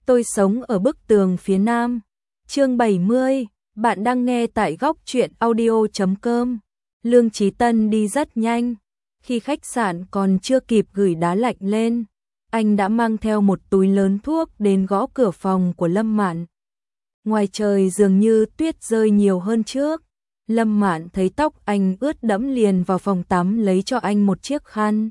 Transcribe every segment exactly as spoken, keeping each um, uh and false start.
Tôi sống ở bức tường phía nam. Chương bảy mươi, bạn đang nghe tại góc truyện audio chấm com. Lương Chí Tân đi rất nhanh. Khi khách sạn còn chưa kịp gửi đá lạnh lên, anh đã mang theo một túi lớn thuốc đến gõ cửa phòng của Lâm Mạn. Ngoài trời dường như tuyết rơi nhiều hơn trước. Lâm Mạn thấy tóc anh ướt đẫm liền vào phòng tắm lấy cho anh một chiếc khăn.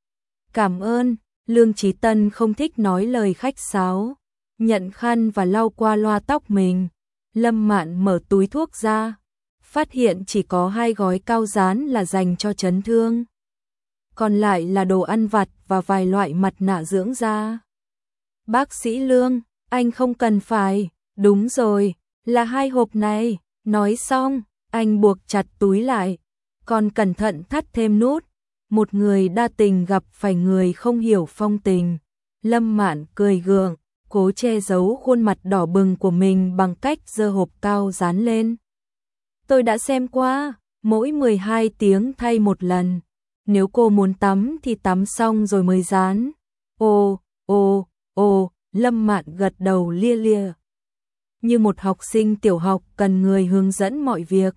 Cảm ơn. Lương Chí Tân không thích nói lời khách sáo, nhận khăn và lau qua loa tóc mình. Lâm Mạn mở túi thuốc ra, phát hiện chỉ có hai gói cao dán là dành cho chấn thương, còn lại là đồ ăn vặt và vài loại mặt nạ dưỡng da. Bác sĩ Lương, anh không cần phải. Đúng rồi, là hai hộp này. Nói xong, anh buộc chặt túi lại, còn cẩn thận thắt thêm nút. Một người đa tình gặp phải người không hiểu phong tình. Lâm Mạn cười gượng, cố che giấu khuôn mặt đỏ bừng của mình bằng cách giơ hộp cao dán lên. Tôi đã xem qua, mỗi mười hai tiếng thay một lần. Nếu cô muốn tắm thì tắm xong rồi mới dán. Ồ, ồ, ồ, Lâm Mạn gật đầu lia lia. Như một học sinh tiểu học cần người hướng dẫn mọi việc.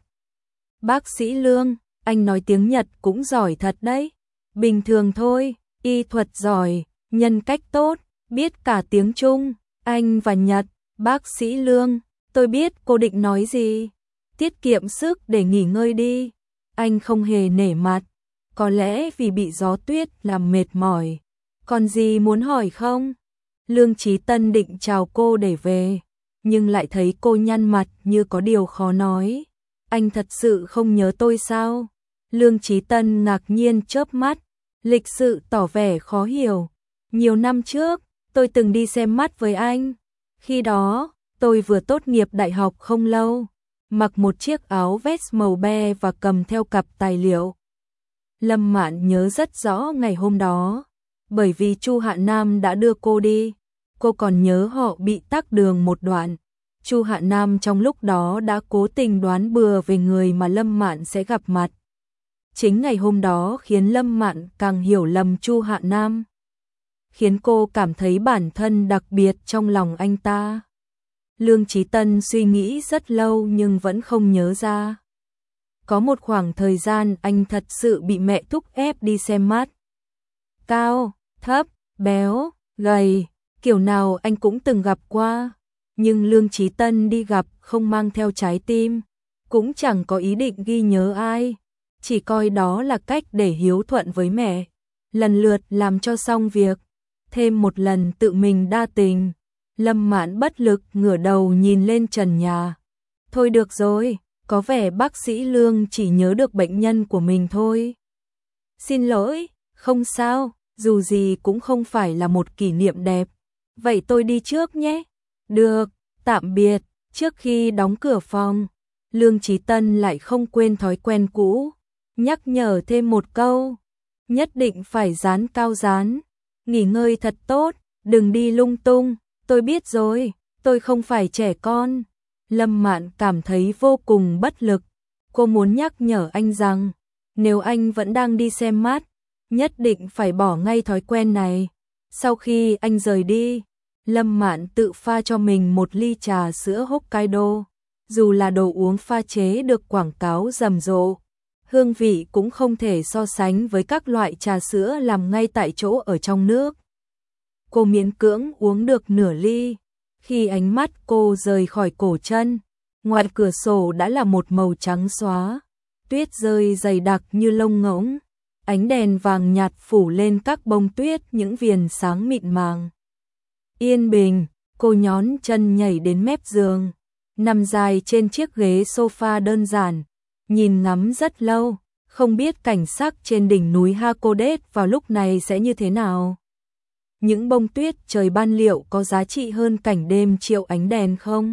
Bác sĩ Lương, anh nói tiếng Nhật cũng giỏi thật đấy. Bình thường thôi, y thuật giỏi, nhân cách tốt, biết cả tiếng Trung, Anh và Nhật. Bác sĩ Lương, tôi biết cô định nói gì. Tiết kiệm sức để nghỉ ngơi đi. Anh không hề nể mặt, có lẽ vì bị gió tuyết làm mệt mỏi. Còn gì muốn hỏi không? Lương Chí Tân định chào cô để về, nhưng lại thấy cô nhăn mặt như có điều khó nói. Anh thật sự không nhớ tôi sao? Lương Chí Tân ngạc nhiên chớp mắt, lịch sự tỏ vẻ khó hiểu. Nhiều năm trước, tôi từng đi xem mắt với anh. Khi đó, tôi vừa tốt nghiệp đại học không lâu, mặc một chiếc áo vest màu be và cầm theo cặp tài liệu. Lâm Mạn nhớ rất rõ ngày hôm đó, bởi vì Chu Hạ Nam đã đưa cô đi. Cô còn nhớ họ bị tắc đường một đoạn. Chu Hạ Nam trong lúc đó đã cố tình đoán bừa về người mà Lâm Mạn sẽ gặp mặt. Chính ngày hôm đó khiến Lâm Mạn càng hiểu lầm Chu Hạ Nam, khiến cô cảm thấy bản thân đặc biệt trong lòng anh ta. Lương Chí Tân suy nghĩ rất lâu nhưng vẫn không nhớ ra. Có một khoảng thời gian anh thật sự bị mẹ thúc ép đi xem mắt. Cao, thấp, béo, gầy, kiểu nào anh cũng từng gặp qua. Nhưng Lương Chí Tân đi gặp không mang theo trái tim, cũng chẳng có ý định ghi nhớ ai, chỉ coi đó là cách để hiếu thuận với mẹ, lần lượt làm cho xong việc. Thêm một lần tự mình đa tình. Lâm Mạn bất lực ngửa đầu nhìn lên trần nhà. Thôi được rồi, có vẻ bác sĩ Lương chỉ nhớ được bệnh nhân của mình thôi. Xin lỗi, không sao, dù gì cũng không phải là một kỷ niệm đẹp. Vậy tôi đi trước nhé. Được, tạm biệt. Trước khi đóng cửa phòng, Lương Chí Tân lại không quên thói quen cũ, nhắc nhở thêm một câu. Nhất định phải dán cao dán. Nghỉ ngơi thật tốt, đừng đi lung tung. Tôi biết rồi, tôi không phải trẻ con. Lâm Mạn cảm thấy vô cùng bất lực. Cô muốn nhắc nhở anh rằng, nếu anh vẫn đang đi xem mắt, nhất định phải bỏ ngay thói quen này. Sau khi anh rời đi, Lâm Mạn tự pha cho mình một ly trà sữa Hokkaido. Dù là đồ uống pha chế được quảng cáo rầm rộ, hương vị cũng không thể so sánh với các loại trà sữa làm ngay tại chỗ ở trong nước. Cô miễn cưỡng uống được nửa ly. Khi ánh mắt cô rời khỏi cổ chân, ngoài cửa sổ đã là một màu trắng xóa. Tuyết rơi dày đặc như lông ngỗng. Ánh đèn vàng nhạt phủ lên các bông tuyết những viền sáng mịn màng. Yên bình, cô nhón chân nhảy đến mép giường, nằm dài trên chiếc ghế sofa đơn giản, nhìn ngắm rất lâu, không biết cảnh sắc trên đỉnh núi Hakodate vào lúc này sẽ như thế nào. Những bông tuyết trời ban liệu có giá trị hơn cảnh đêm triệu ánh đèn không?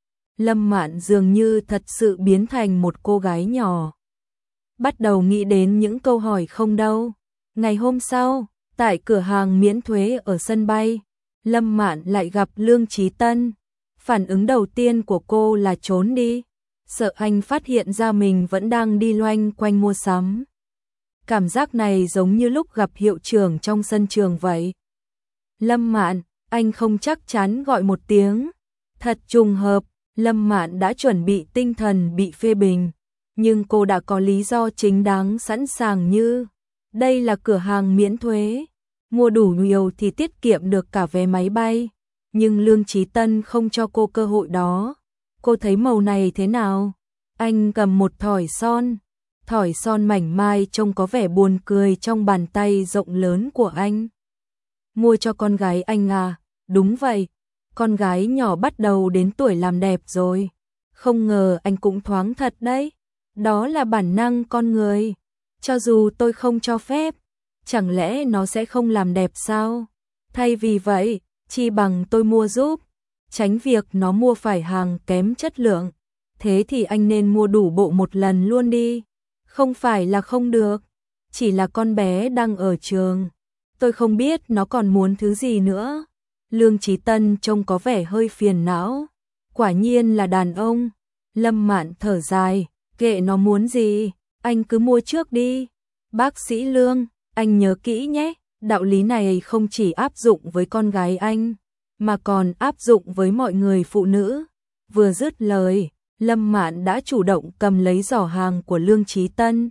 Lâm Mạn dường như thật sự biến thành một cô gái nhỏ, bắt đầu nghĩ đến những câu hỏi không đâu. Ngày hôm sau, tại cửa hàng miễn thuế ở sân bay, Lâm Mạn lại gặp Lương Chí Tân. Phản ứng đầu tiên của cô là trốn đi, sợ anh phát hiện ra mình vẫn đang đi loanh quanh mua sắm. Cảm giác này giống như lúc gặp hiệu trưởng trong sân trường vậy. Lâm Mạn, Anh không chắc chắn gọi một tiếng. Thật trùng hợp, Lâm Mạn đã chuẩn bị tinh thần bị phê bình, nhưng cô đã có lý do chính đáng sẵn sàng như đây là cửa hàng miễn thuế, mua đủ nhiều thì tiết kiệm được cả vé máy bay, nhưng Lương Chí Tân không cho cô cơ hội đó. Cô thấy màu này thế nào? Anh cầm một thỏi son, thỏi son mảnh mai trông có vẻ buồn cười trong bàn tay rộng lớn của anh. Mua cho con gái anh à? Đúng vậy, con gái nhỏ bắt đầu đến tuổi làm đẹp rồi. Không ngờ anh cũng thoáng thật đấy. Đó là bản năng con người. Cho dù tôi không cho phép, chẳng lẽ nó sẽ không làm đẹp sao? Thay vì vậy, chi bằng tôi mua giúp, tránh việc nó mua phải hàng kém chất lượng. Thế thì anh nên mua đủ bộ một lần luôn đi. Không phải là không được, chỉ là con bé đang ở trường. Tôi không biết nó còn muốn thứ gì nữa. Lương Chí Tân trông có vẻ hơi phiền não. Quả nhiên là đàn ông. Lâm Mạn thở dài, kệ nó muốn gì, anh cứ mua trước đi. Bác sĩ Lương, anh nhớ kỹ nhé, đạo lý này không chỉ áp dụng với con gái anh, mà còn áp dụng với mọi người phụ nữ. Vừa dứt lời, Lâm Mạn đã chủ động cầm lấy giỏ hàng của Lương Chí Tân.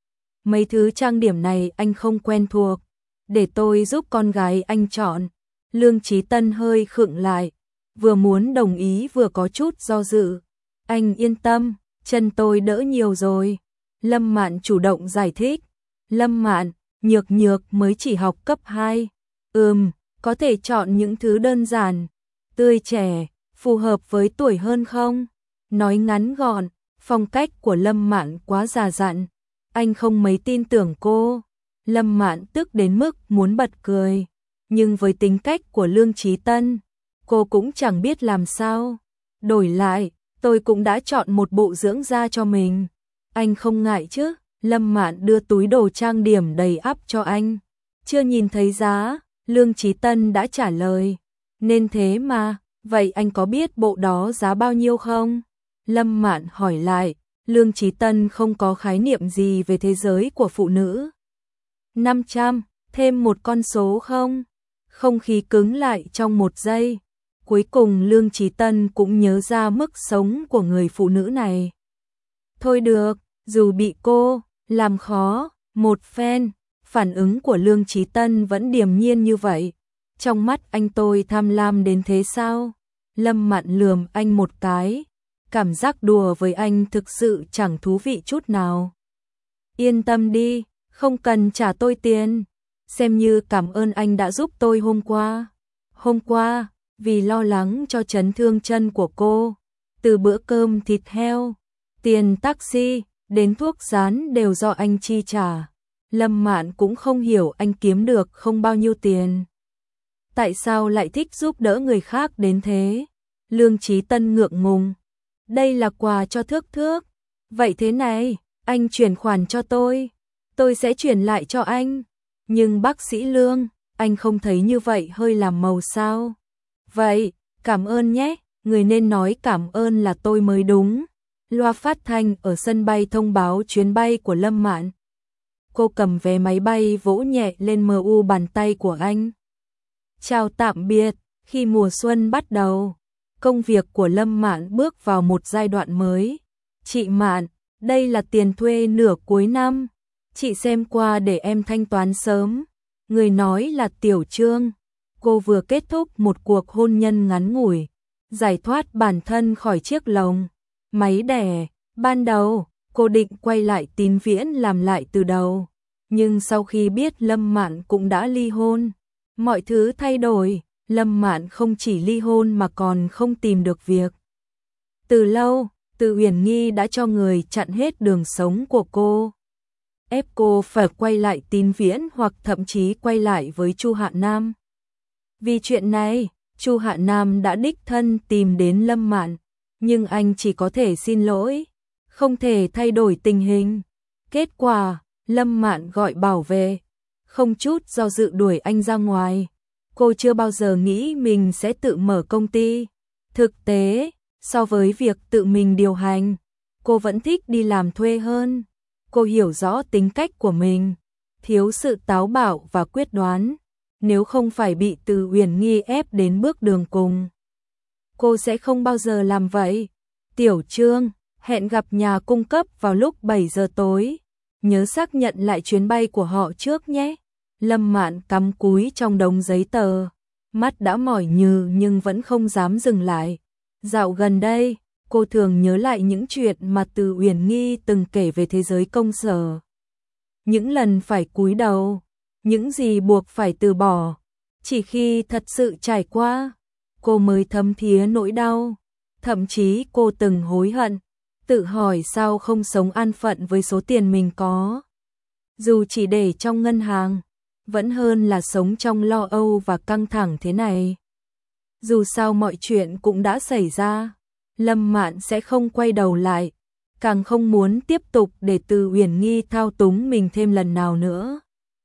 Mấy thứ trang điểm này anh không quen thuộc, để tôi giúp con gái anh chọn. Lương Chí Tân hơi khựng lại, vừa muốn đồng ý vừa có chút do dự. Anh yên tâm, chân tôi đỡ nhiều rồi. Lâm Mạn chủ động giải thích. Lâm Mạn, nhược nhược mới chỉ học cấp hai. Ừm, có thể chọn những thứ đơn giản, tươi trẻ, phù hợp với tuổi hơn không? Nói ngắn gọn, phong cách của Lâm Mạn quá già dặn. Anh không mấy tin tưởng cô. Lâm Mạn tức đến mức muốn bật cười. Nhưng với tính cách của Lương Chí Tân, cô cũng chẳng biết làm sao. Đổi lại, tôi cũng đã chọn một bộ dưỡng da cho mình. Anh không ngại chứ? Lâm Mạn đưa túi đồ trang điểm đầy ắp cho anh. Chưa nhìn thấy giá, Lương Chí Tân đã trả lời. Nên thế mà, vậy anh có biết bộ đó giá bao nhiêu không? Lâm Mạn hỏi lại. Lương Chí Tân không có khái niệm gì về thế giới của phụ nữ. năm trăm, thêm một con số không? Không khí cứng lại trong một giây. Cuối cùng Lương Chí Tân cũng nhớ ra mức sống của người phụ nữ này. Thôi được, dù bị cô làm khó một phen, phản ứng của Lương Chí Tân vẫn điềm nhiên như vậy. Trong mắt anh tôi tham lam đến thế sao? Lâm Mạn lườm anh một cái. Cảm giác đùa với anh thực sự chẳng thú vị chút nào. Yên tâm đi, không cần trả tôi tiền. Xem như cảm ơn anh đã giúp tôi hôm qua. Hôm qua, vì lo lắng cho chấn thương chân của cô, từ bữa cơm thịt heo, tiền taxi, đến thuốc rán đều do anh chi trả. Lâm Mạn cũng không hiểu anh kiếm được không bao nhiêu tiền. Tại sao lại thích giúp đỡ người khác đến thế? Lương Chí Tân ngượng ngùng. Đây là quà cho Thước Thước. Vậy thế này, anh chuyển khoản cho tôi, tôi sẽ chuyển lại cho anh. Nhưng bác sĩ Lương, anh không thấy như vậy hơi làm màu sao? Vậy, cảm ơn nhé, người nên nói cảm ơn là tôi mới đúng. Loa phát thanh ở sân bay thông báo chuyến bay của Lâm Mạn. Cô cầm vé máy bay vỗ nhẹ lên mờ u bàn tay của anh. Chào tạm biệt, khi mùa xuân bắt đầu, công việc của Lâm Mạn bước vào một giai đoạn mới. Chị Mạn, đây là tiền thuê nửa cuối năm. Chị xem qua để em thanh toán sớm. Người nói là Tiểu Trương. Cô vừa kết thúc một cuộc hôn nhân ngắn ngủi, giải thoát bản thân khỏi chiếc lồng máy đẻ. Ban đầu, cô định quay lại Tín Viễn làm lại từ đầu. Nhưng sau khi biết Lâm Mạn cũng đã ly hôn, mọi thứ thay đổi. Lâm Mạn không chỉ ly hôn mà còn không tìm được việc. Từ lâu, Từ Uyển Nghi đã cho người chặn hết đường sống của cô, ép cô phải quay lại Tín Viễn hoặc thậm chí quay lại với Chu Hạ Nam. Vì chuyện này, Chu Hạ Nam đã đích thân tìm đến Lâm Mạn, nhưng anh chỉ có thể xin lỗi, không thể thay đổi tình hình. Kết quả, Lâm Mạn gọi bảo vệ, không chút do dự đuổi anh ra ngoài. Cô chưa bao giờ nghĩ mình sẽ tự mở công ty. Thực tế, so với việc tự mình điều hành, cô vẫn thích đi làm thuê hơn. Cô hiểu rõ tính cách của mình, thiếu sự táo bạo và quyết đoán, nếu không phải bị Từ Uyển Nghi ép đến bước đường cùng. Cô sẽ không bao giờ làm vậy. Tiểu Trương, hẹn gặp nhà cung cấp vào lúc bảy giờ tối. Nhớ xác nhận lại chuyến bay của họ trước nhé. Lâm Mạn cắm cúi trong đống giấy tờ. Mắt đã mỏi nhừ nhưng vẫn không dám dừng lại. Dạo gần đây, cô thường nhớ lại những chuyện mà Từ Uyển Nghi từng kể về thế giới công sở. Những lần phải cúi đầu, những gì buộc phải từ bỏ. Chỉ khi thật sự trải qua, cô mới thấm thía nỗi đau. Thậm chí cô từng hối hận, tự hỏi sao không sống an phận với số tiền mình có. Dù chỉ để trong ngân hàng, vẫn hơn là sống trong lo âu và căng thẳng thế này. Dù sao mọi chuyện cũng đã xảy ra, Lâm Mạn sẽ không quay đầu lại, càng không muốn tiếp tục để Từ Uyển Nghi thao túng mình thêm lần nào nữa.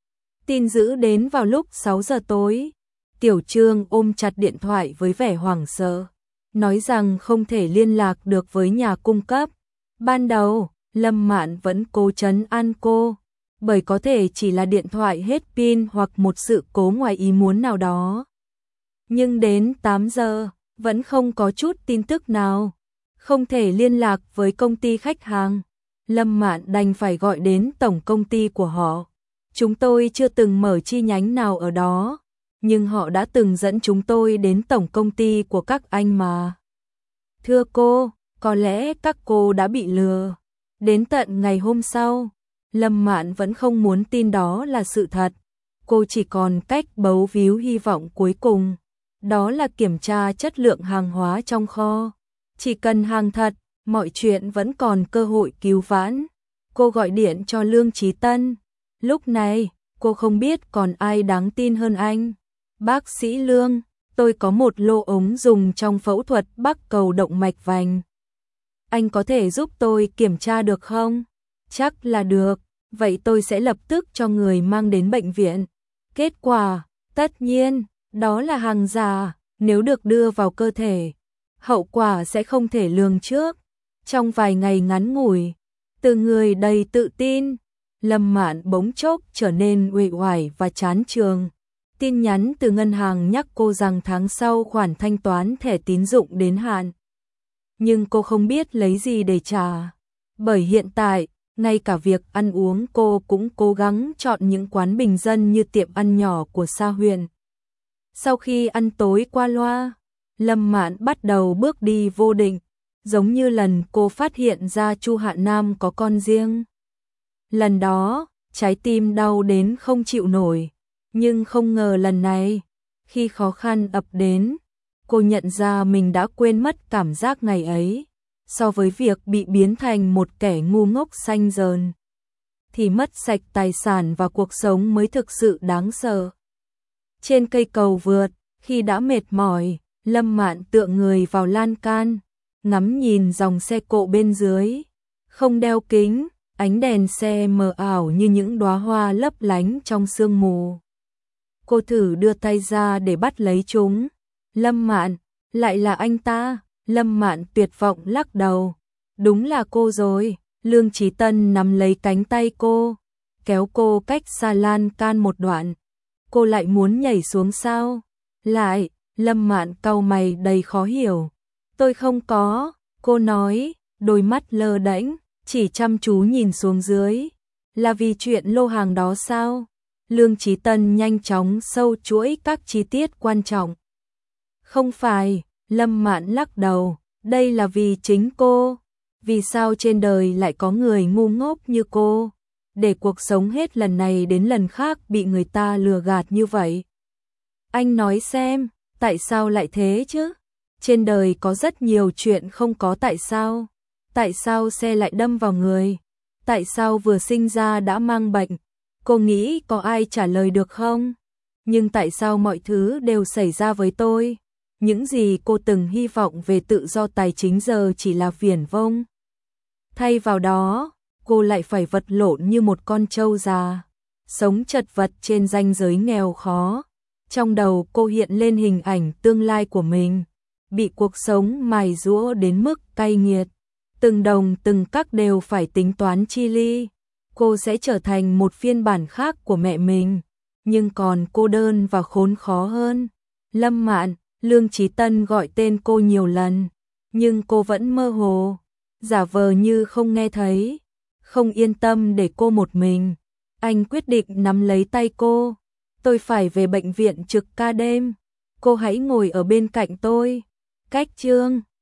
Tin dữ đến vào lúc sáu giờ tối, Tiểu Trương ôm chặt điện thoại với vẻ hoảng sợ, nói rằng không thể liên lạc được với nhà cung cấp. Ban đầu, Lâm Mạn vẫn cố trấn an cô, bởi có thể chỉ là điện thoại hết pin hoặc một sự cố ngoài ý muốn nào đó. Nhưng đến tám giờ, vẫn không có chút tin tức nào, không thể liên lạc với công ty khách hàng. Lâm Mạn đành phải gọi đến tổng công ty của họ. Chúng tôi chưa từng mở chi nhánh nào ở đó, nhưng họ đã từng dẫn chúng tôi đến tổng công ty của các anh mà. Thưa cô, có lẽ các cô đã bị lừa. Đến tận ngày hôm sau, Lâm Mạn vẫn không muốn tin đó là sự thật. Cô chỉ còn cách bấu víu hy vọng cuối cùng, đó là kiểm tra chất lượng hàng hóa trong kho. Chỉ cần hàng thật, mọi chuyện vẫn còn cơ hội cứu vãn. Cô gọi điện cho Lương Chí Tân. Lúc này, cô không biết còn ai đáng tin hơn anh. Bác sĩ Lương, tôi có một lô ống dùng trong phẫu thuật bắc cầu động mạch vành. Anh có thể giúp tôi kiểm tra được không? Chắc là được, vậy tôi sẽ lập tức cho người mang đến bệnh viện. Kết quả, tất nhiên, đó là hàng giả, nếu được đưa vào cơ thể, hậu quả sẽ không thể lường trước. Trong vài ngày ngắn ngủi, từ người đầy tự tin, Lâm Mạn bỗng chốc trở nên uể oải và chán chường. Tin nhắn từ ngân hàng nhắc cô rằng tháng sau khoản thanh toán thẻ tín dụng đến hạn. Nhưng cô không biết lấy gì để trả. Bởi hiện tại, ngay cả việc ăn uống cô cũng cố gắng chọn những quán bình dân như tiệm ăn nhỏ của Sa Huyền. Sau khi ăn tối qua loa, Lâm Mạn bắt đầu bước đi vô định, giống như lần cô phát hiện ra Chu Hạ Nam có con riêng. Lần đó, trái tim đau đến không chịu nổi, nhưng không ngờ lần này, khi khó khăn ập đến, cô nhận ra mình đã quên mất cảm giác ngày ấy. So với việc bị biến thành một kẻ ngu ngốc xanh dờn, thì mất sạch tài sản và cuộc sống mới thực sự đáng sợ. Trên cây cầu vượt, khi đã mệt mỏi, Lâm Mạn tựa người vào lan can, ngắm nhìn dòng xe cộ bên dưới. Không đeo kính, ánh đèn xe mờ ảo như những đóa hoa lấp lánh trong sương mù. Cô thử đưa tay ra để bắt lấy chúng. Lâm Mạn, lại là anh ta. Lâm Mạn tuyệt vọng lắc đầu. Đúng là cô rồi. Lương Chí Tân nắm lấy cánh tay cô, kéo cô cách xa lan can một đoạn. Cô lại muốn nhảy xuống sao? Lại, Lâm Mạn cau mày đầy khó hiểu. Tôi không có, cô nói, đôi mắt lơ đễnh, chỉ chăm chú nhìn xuống dưới. Là vì chuyện lô hàng đó sao? Lương Chí Tân nhanh chóng sâu chuỗi các chi tiết quan trọng. Không phải, Lâm Mạn lắc đầu, đây là vì chính cô. Vì sao trên đời lại có người ngu ngốc như cô, để cuộc sống hết lần này đến lần khác bị người ta lừa gạt như vậy? Anh nói xem, tại sao lại thế chứ? Trên đời có rất nhiều chuyện không có tại sao. Tại sao xe lại đâm vào người? Tại sao vừa sinh ra đã mang bệnh? Cô nghĩ có ai trả lời được không? Nhưng tại sao mọi thứ đều xảy ra với tôi? Những gì cô từng hy vọng về tự do tài chính giờ chỉ là viển vông. Thay vào đó, cô lại phải vật lộn như một con trâu già, sống chật vật trên ranh giới nghèo khó. Trong đầu cô hiện lên hình ảnh tương lai của mình, bị cuộc sống mài giũa đến mức cay nghiệt. Từng đồng từng cắc đều phải tính toán chi li. Cô sẽ trở thành một phiên bản khác của mẹ mình, nhưng còn cô đơn và khốn khó hơn. Lâm Mạn, Lương Chí Tân gọi tên cô nhiều lần, nhưng cô vẫn mơ hồ, giả vờ như không nghe thấy, không yên tâm để cô một mình. Anh quyết định nắm lấy tay cô. Tôi phải về bệnh viện trực ca đêm, cô hãy ngồi ở bên cạnh tôi. Cách chương